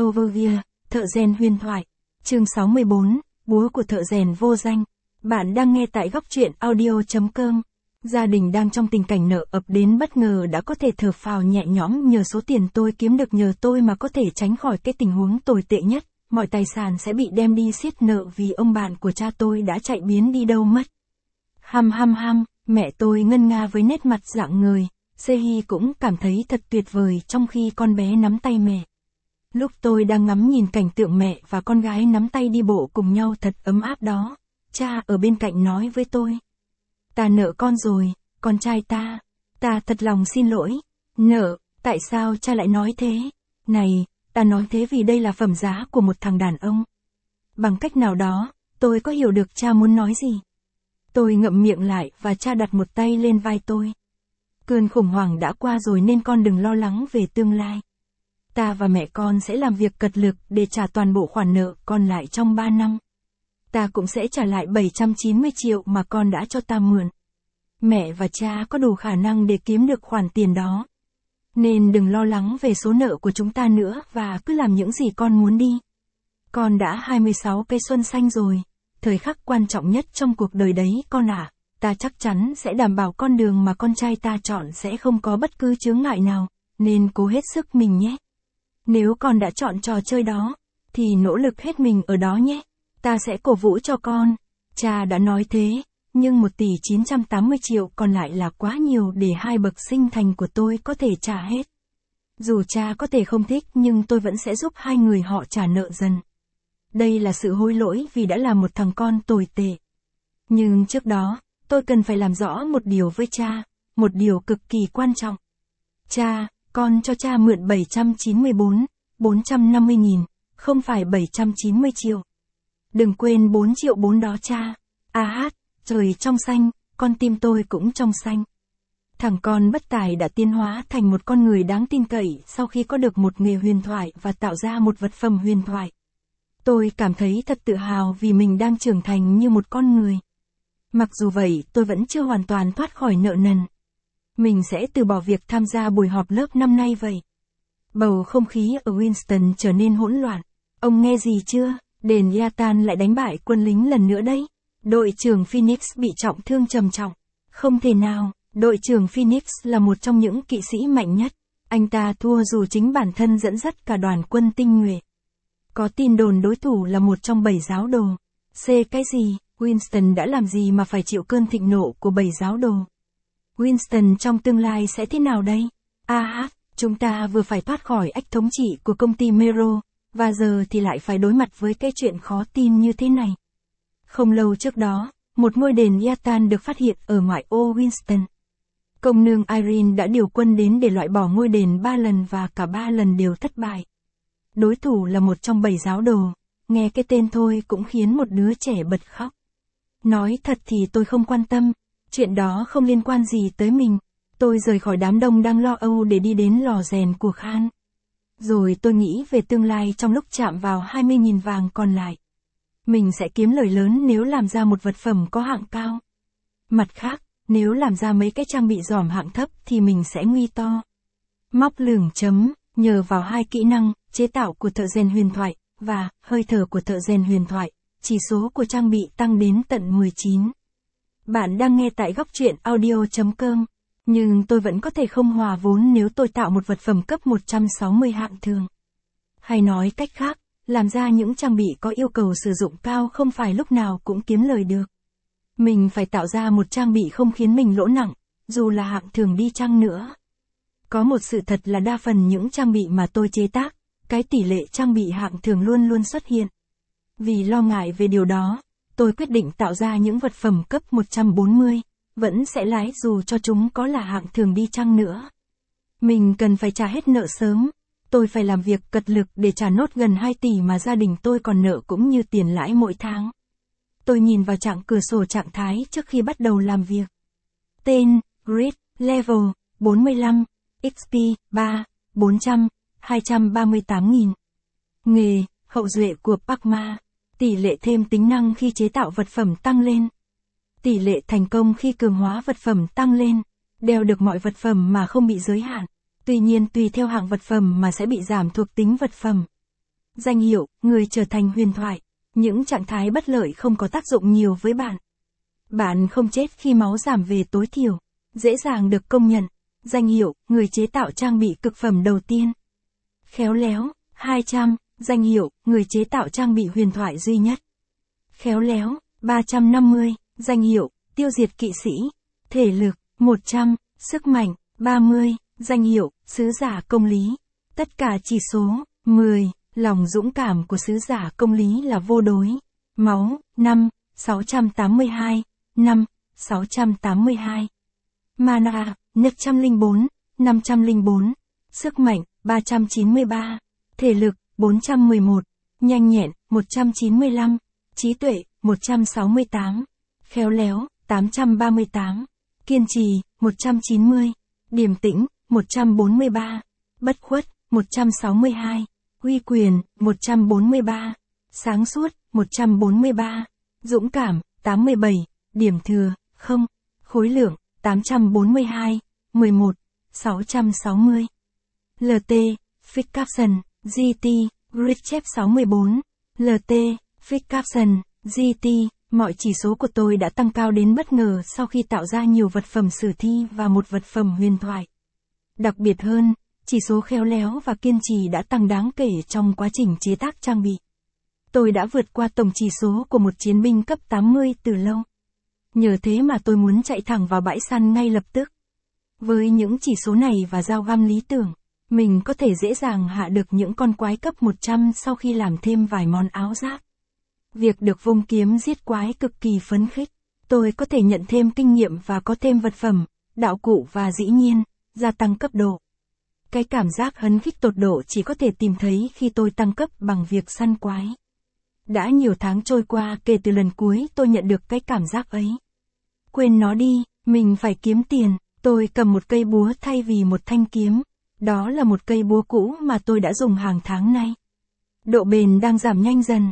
Overview, thợ rèn huyền thoại. Chương 64, búa của thợ rèn vô danh. Bạn đang nghe tại góc truyện audio.com. Gia đình đang trong tình cảnh nợ ập đến bất ngờ đã có thể thở phào nhẹ nhõm nhờ số tiền tôi kiếm được nhờ tôi mà có thể tránh khỏi cái tình huống tồi tệ nhất. Mọi tài sản sẽ bị đem đi xiết nợ vì ông bạn của cha tôi đã chạy biến đi đâu mất. Mẹ tôi ngân nga với nét mặt rạng ngời. Sehi cũng cảm thấy thật tuyệt vời trong khi con bé nắm tay mẹ. Lúc tôi đang ngắm nhìn cảnh tượng mẹ và con gái nắm tay đi bộ cùng nhau thật ấm áp đó, cha ở bên cạnh nói với tôi. Ta nợ con rồi, con trai ta. Ta thật lòng xin lỗi. Nợ, tại sao cha lại nói thế? Này, ta nói thế vì đây là phẩm giá của một thằng đàn ông. Bằng cách nào đó, tôi có hiểu được cha muốn nói gì. Tôi ngậm miệng lại và cha đặt một tay lên vai tôi. Cơn khủng hoảng đã qua rồi nên con đừng lo lắng về tương lai. Ta và mẹ con sẽ làm việc cật lực để trả toàn bộ khoản nợ còn lại trong 3 năm. Ta cũng sẽ trả lại 790 triệu mà con đã cho ta mượn. Mẹ và cha có đủ khả năng để kiếm được khoản tiền đó. Nên đừng lo lắng về số nợ của chúng ta nữa và cứ làm những gì con muốn đi. Con đã 26 cây xuân xanh rồi. Thời khắc quan trọng nhất trong cuộc đời đấy con ạ. Ta chắc chắn sẽ đảm bảo con đường mà con trai ta chọn sẽ không có bất cứ chướng ngại nào, nên cố hết sức mình nhé. Nếu con đã chọn trò chơi đó, thì nỗ lực hết mình ở đó nhé. Ta sẽ cổ vũ cho con. Cha đã nói thế, nhưng 1 tỷ 980 triệu còn lại là quá nhiều để hai bậc sinh thành của tôi có thể trả hết. Dù cha có thể không thích nhưng tôi vẫn sẽ giúp hai người họ trả nợ dần. Đây là sự hối lỗi vì đã là một thằng con tồi tệ. Nhưng trước đó, tôi cần phải làm rõ một điều với cha, một điều cực kỳ quan trọng. Cha, con cho cha mượn 450 nghìn, không phải 790 triệu. Đừng quên 4 triệu 4 đó cha. Trời trong xanh, con tim tôi cũng trong xanh. Thằng con bất tài đã tiến hóa thành một con người đáng tin cậy sau khi có được một nghề huyền thoại và tạo ra một vật phẩm huyền thoại. Tôi cảm thấy thật tự hào vì mình đang trưởng thành như một con người. Mặc dù vậy, tôi vẫn chưa hoàn toàn thoát khỏi nợ nần. Mình sẽ từ bỏ việc tham gia buổi họp lớp năm nay vậy. Bầu không khí ở Winston trở nên hỗn loạn. Ông nghe gì chưa? Đền Yatan lại đánh bại quân lính lần nữa đấy. Đội trưởng Phoenix bị trọng thương trầm trọng. Không thể nào, đội trưởng Phoenix là một trong những kỵ sĩ mạnh nhất. Anh ta thua dù chính bản thân dẫn dắt cả đoàn quân tinh nhuệ. Có tin đồn đối thủ là một trong 7 giáo đồ. Cái gì? Winston đã làm gì mà phải chịu cơn thịnh nộ của 7 giáo đồ? Winston trong tương lai sẽ thế nào đây? Chúng ta vừa phải thoát khỏi ách thống trị của công ty Mero, và giờ thì lại phải đối mặt với cái chuyện khó tin như thế này. Không lâu trước đó, một ngôi đền Yatan được phát hiện ở ngoại ô Winston. Công nương Irene đã điều quân đến để loại bỏ ngôi đền 3 lần và cả 3 lần đều thất bại. Đối thủ là một trong 7 giáo đồ, nghe cái tên thôi cũng khiến một đứa trẻ bật khóc. Nói thật thì tôi không quan tâm, chuyện đó không liên quan gì tới mình. Tôi rời khỏi đám đông đang lo âu để đi đến lò rèn của Khan. Rồi tôi nghĩ về tương lai trong lúc chạm vào 20.000 vàng còn lại. Mình sẽ kiếm lời lớn nếu làm ra một vật phẩm có hạng cao. Mặt khác, nếu làm ra mấy cái trang bị giỏm hạng thấp thì mình sẽ nguy to. Móc lửng chấm, nhờ vào 2 kỹ năng, chế tạo của thợ rèn huyền thoại, và hơi thở của thợ rèn huyền thoại, chỉ số của trang bị tăng đến tận 19. Bạn đang nghe tại góc truyện audio.com. Nhưng tôi vẫn có thể không hòa vốn nếu tôi tạo một vật phẩm cấp 160 hạng thường. Hay nói cách khác, làm ra những trang bị có yêu cầu sử dụng cao không phải lúc nào cũng kiếm lời được. Mình phải tạo ra một trang bị không khiến mình lỗ nặng, dù là hạng thường đi chăng nữa. Có một sự thật là đa phần những trang bị mà tôi chế tác, cái tỷ lệ trang bị hạng thường luôn luôn xuất hiện. Vì lo ngại về điều đó, tôi quyết định tạo ra những vật phẩm cấp 140, vẫn sẽ lái dù cho chúng có là hạng thường đi chăng nữa. Mình cần phải trả hết nợ sớm, tôi phải làm việc cật lực để trả nốt gần 2 tỷ mà gia đình tôi còn nợ cũng như tiền lãi mỗi tháng. Tôi nhìn vào cửa sổ trạng thái trước khi bắt đầu làm việc. Tên, Grid, Level, 45, XP, 3, 400, 238.000. Nghề, hậu duệ của Pacma. Tỷ lệ thêm tính năng khi chế tạo vật phẩm tăng lên. Tỷ lệ thành công khi cường hóa vật phẩm tăng lên. Đeo được mọi vật phẩm mà không bị giới hạn. Tuy nhiên tùy theo hạng vật phẩm mà sẽ bị giảm thuộc tính vật phẩm. Danh hiệu, người trở thành huyền thoại. Những trạng thái bất lợi không có tác dụng nhiều với bạn. Bạn không chết khi máu giảm về tối thiểu. Dễ dàng được công nhận. Danh hiệu, người chế tạo trang bị cực phẩm đầu tiên. Khéo léo, 200. Danh hiệu, người chế tạo trang bị huyền thoại duy nhất. Khéo léo, 350. Danh hiệu, tiêu diệt kỵ sĩ. Thể lực, 100. Sức mạnh, 30. Danh hiệu, sứ giả công lý. Tất cả chỉ số, 10. Lòng dũng cảm của sứ giả công lý là vô đối. Máu, 5. 682. 5. 682. Mana, 104. 504. Sức mạnh, 393. Thể lực, 411. Nhanh nhẹn, 195. Trí tuệ, 168. Khéo léo, 838. Kiên trì, 190. Điềm tĩnh, 143. Bất khuất, 162. Uy quyền, 143. Sáng suốt, 143. Dũng cảm, 87. Điểm thừa, 0. Khối lượng, 842. 11. 660. LT, Fix Capson, GT, Grid Chép 614. LT, Fix Capson, GT, mọi chỉ số của tôi đã tăng cao đến bất ngờ sau khi tạo ra nhiều vật phẩm sử thi và một vật phẩm huyền thoại. Đặc biệt hơn, chỉ số khéo léo và kiên trì đã tăng đáng kể trong quá trình chế tác trang bị. Tôi đã vượt qua tổng chỉ số của một chiến binh cấp 80 từ lâu. Nhờ thế mà tôi muốn chạy thẳng vào bãi săn ngay lập tức. Với những chỉ số này và dao găm lý tưởng, mình có thể dễ dàng hạ được những con quái cấp 100 sau khi làm thêm vài món áo giáp. Việc được vung kiếm giết quái cực kỳ phấn khích. Tôi có thể nhận thêm kinh nghiệm và có thêm vật phẩm, đạo cụ và dĩ nhiên, gia tăng cấp độ. Cái cảm giác hấn khích tột độ chỉ có thể tìm thấy khi tôi tăng cấp bằng việc săn quái. Đã nhiều tháng trôi qua kể từ lần cuối tôi nhận được cái cảm giác ấy. Quên nó đi, mình phải kiếm tiền. Tôi cầm một cây búa thay vì một thanh kiếm. Đó là một cây búa cũ mà tôi đã dùng hàng tháng nay. Độ bền đang giảm nhanh dần.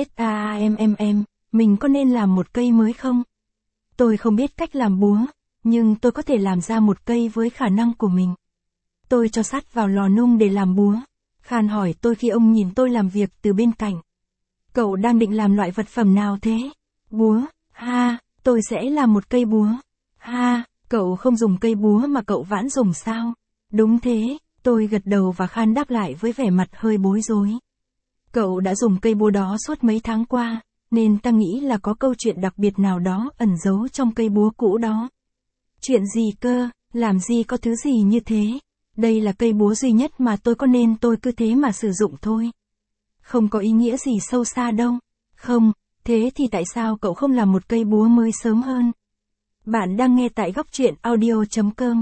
Mình có nên làm một cây mới không? Tôi không biết cách làm búa, nhưng tôi có thể làm ra một cây với khả năng của mình. Tôi cho sắt vào lò nung để làm búa. Khan hỏi tôi khi ông nhìn tôi làm việc từ bên cạnh. Cậu đang định làm loại vật phẩm nào thế? Búa, ha, tôi sẽ làm một cây búa. Ha, cậu không dùng cây búa mà cậu vãn dùng sao? Đúng thế, tôi gật đầu và Khan đáp lại với vẻ mặt hơi bối rối. Cậu đã dùng cây búa đó suốt mấy tháng qua, nên ta nghĩ là có câu chuyện đặc biệt nào đó ẩn giấu trong cây búa cũ đó. Chuyện gì cơ, làm gì có thứ gì như thế? Đây là cây búa duy nhất mà tôi có nên tôi cứ thế mà sử dụng thôi. Không có ý nghĩa gì sâu xa đâu. Không, thế thì tại sao cậu không làm một cây búa mới sớm hơn? Bạn đang nghe tại góc truyện audio.com.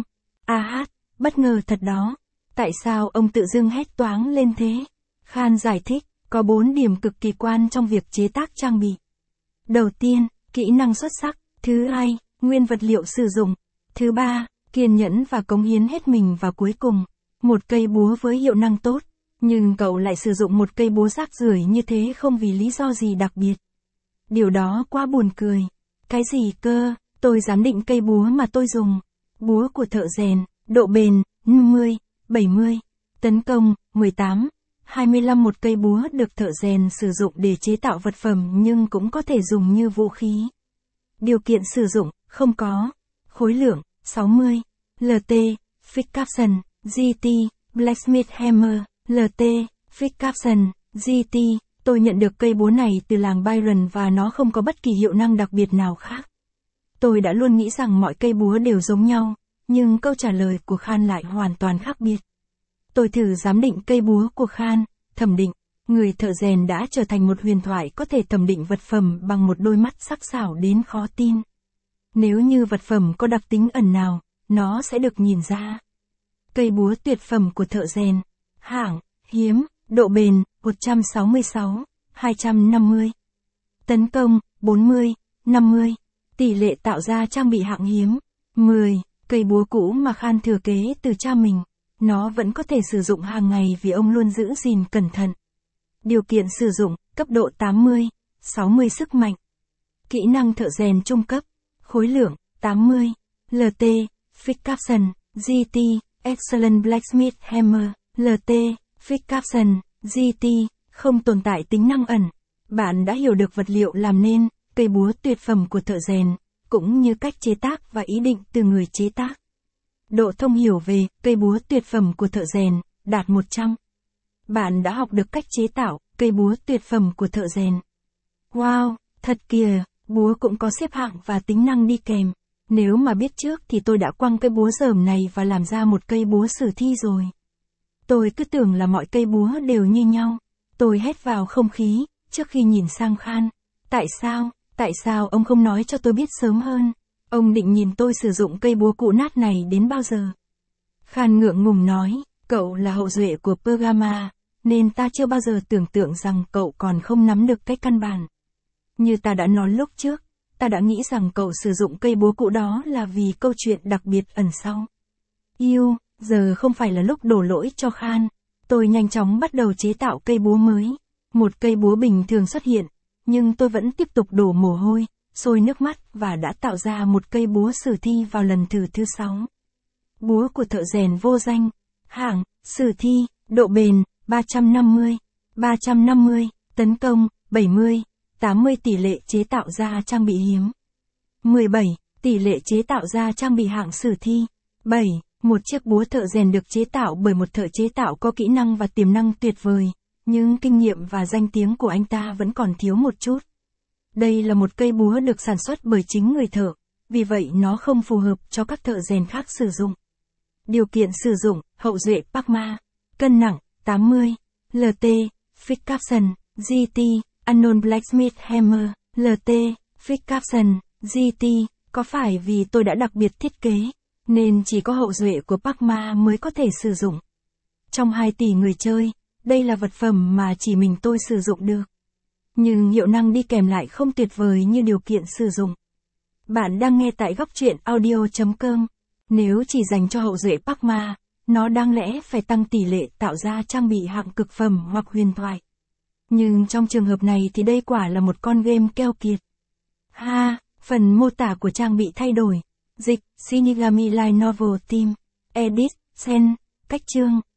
Bất ngờ thật đó. Tại sao ông tự dưng hét toáng lên thế? Khan giải thích, có 4 điểm cực kỳ quan trong việc chế tác trang bị. Đầu tiên, kỹ năng xuất sắc. Thứ hai, nguyên vật liệu sử dụng. Thứ ba, kiên nhẫn và cống hiến hết mình. Và cuối cùng, một cây búa với hiệu năng tốt. Nhưng cậu lại sử dụng một cây búa rác rưởi như thế không vì lý do gì đặc biệt. Điều đó quá buồn cười. Cái gì cơ, tôi giám định cây búa mà tôi dùng. Búa của thợ rèn, độ bền, 50, 70. Tấn công, 18. 25 một cây búa được thợ rèn sử dụng để chế tạo vật phẩm nhưng cũng có thể dùng như vũ khí. Điều kiện sử dụng, không có. Khối lượng, 60. LT, Fix Capson, GT, Blacksmith Hammer, LT, Fix Capson, GT. Tôi nhận được cây búa này từ làng Byron và nó không có bất kỳ hiệu năng đặc biệt nào khác. Tôi đã luôn nghĩ rằng mọi cây búa đều giống nhau, nhưng câu trả lời của Khan lại hoàn toàn khác biệt. Tôi thử giám định cây búa của Khan, thẩm định, người thợ rèn đã trở thành một huyền thoại có thể thẩm định vật phẩm bằng một đôi mắt sắc sảo đến khó tin. Nếu như vật phẩm có đặc tính ẩn nào, nó sẽ được nhìn ra. Cây búa tuyệt phẩm của thợ rèn. Hạng, hiếm, độ bền, 166, 250. Tấn công, 40, 50. Tỷ lệ tạo ra trang bị hạng hiếm, 10. Cây búa cũ mà Khan thừa kế từ cha mình. Nó vẫn có thể sử dụng hàng ngày vì ông luôn giữ gìn cẩn thận. Điều kiện sử dụng, cấp độ 80, 60 sức mạnh. Kỹ năng thợ rèn trung cấp. Khối lượng, 80. LT, Fix Capson, GT, Excellent Blacksmith Hammer, LT, Fix Capson, GT, Không tồn tại tính năng ẩn. Bạn đã hiểu được vật liệu làm nên, cây búa tuyệt phẩm của thợ rèn, cũng như cách chế tác và ý định từ người chế tác. Độ thông hiểu về cây búa tuyệt phẩm của thợ rèn, đạt 100. Bạn đã học được cách chế tạo cây búa tuyệt phẩm của thợ rèn. Wow, thật kìa, búa cũng có xếp hạng và tính năng đi kèm. Nếu mà biết trước thì tôi đã quăng cây búa rởm này và làm ra một cây búa sử thi rồi. Tôi cứ tưởng là mọi cây búa đều như nhau. Tôi hét vào không khí, trước khi nhìn sang Khan. Tại sao ông không nói cho tôi biết sớm hơn? Ông định nhìn tôi sử dụng cây búa cụ nát này đến bao giờ? Khan ngượng ngùng nói, cậu là hậu duệ của Pergama, nên ta chưa bao giờ tưởng tượng rằng cậu còn không nắm được cái căn bản. Như ta đã nói lúc trước, ta đã nghĩ rằng cậu sử dụng cây búa cụ đó là vì câu chuyện đặc biệt ẩn sau. Giờ không phải là lúc đổ lỗi cho Khan. Tôi nhanh chóng bắt đầu chế tạo cây búa mới. Một cây búa bình thường xuất hiện, nhưng tôi vẫn tiếp tục đổ mồ hôi, sôi nước mắt và đã tạo ra một cây búa sử thi vào lần thử thứ 6. Búa của thợ rèn vô danh, hạng, sử thi, độ bền, 350, tấn công, 70, 80 tỷ lệ chế tạo ra trang bị hiếm. 17, tỷ lệ chế tạo ra trang bị hạng sử thi. 7, một chiếc búa thợ rèn được chế tạo bởi một thợ chế tạo có kỹ năng và tiềm năng tuyệt vời, nhưng kinh nghiệm và danh tiếng của anh ta vẫn còn thiếu một chút. Đây là một cây búa được sản xuất bởi chính người thợ, vì vậy nó không phù hợp cho các thợ rèn khác sử dụng. Điều kiện sử dụng, hậu duệ Parkma, cân nặng, 80, LT, Fix Capson, GT, Unknown Blacksmith Hammer, LT, Fix Capson, GT, có phải vì tôi đã đặc biệt thiết kế, nên chỉ có hậu duệ của Parkma mới có thể sử dụng. Trong 2 tỷ người chơi, đây là vật phẩm mà chỉ mình tôi sử dụng được. Nhưng hiệu năng đi kèm lại không tuyệt vời như điều kiện sử dụng. Bạn đang nghe tại góc truyện audio.com. Nếu chỉ dành cho hậu duệ Parkma, nó đáng lẽ phải tăng tỷ lệ tạo ra trang bị hạng cực phẩm hoặc huyền thoại. Nhưng trong trường hợp này thì đây quả là một con game keo kiệt. Phần mô tả của trang bị thay đổi. Dịch, Shinigami Light Novel Team. Edit, Sen, cách chương,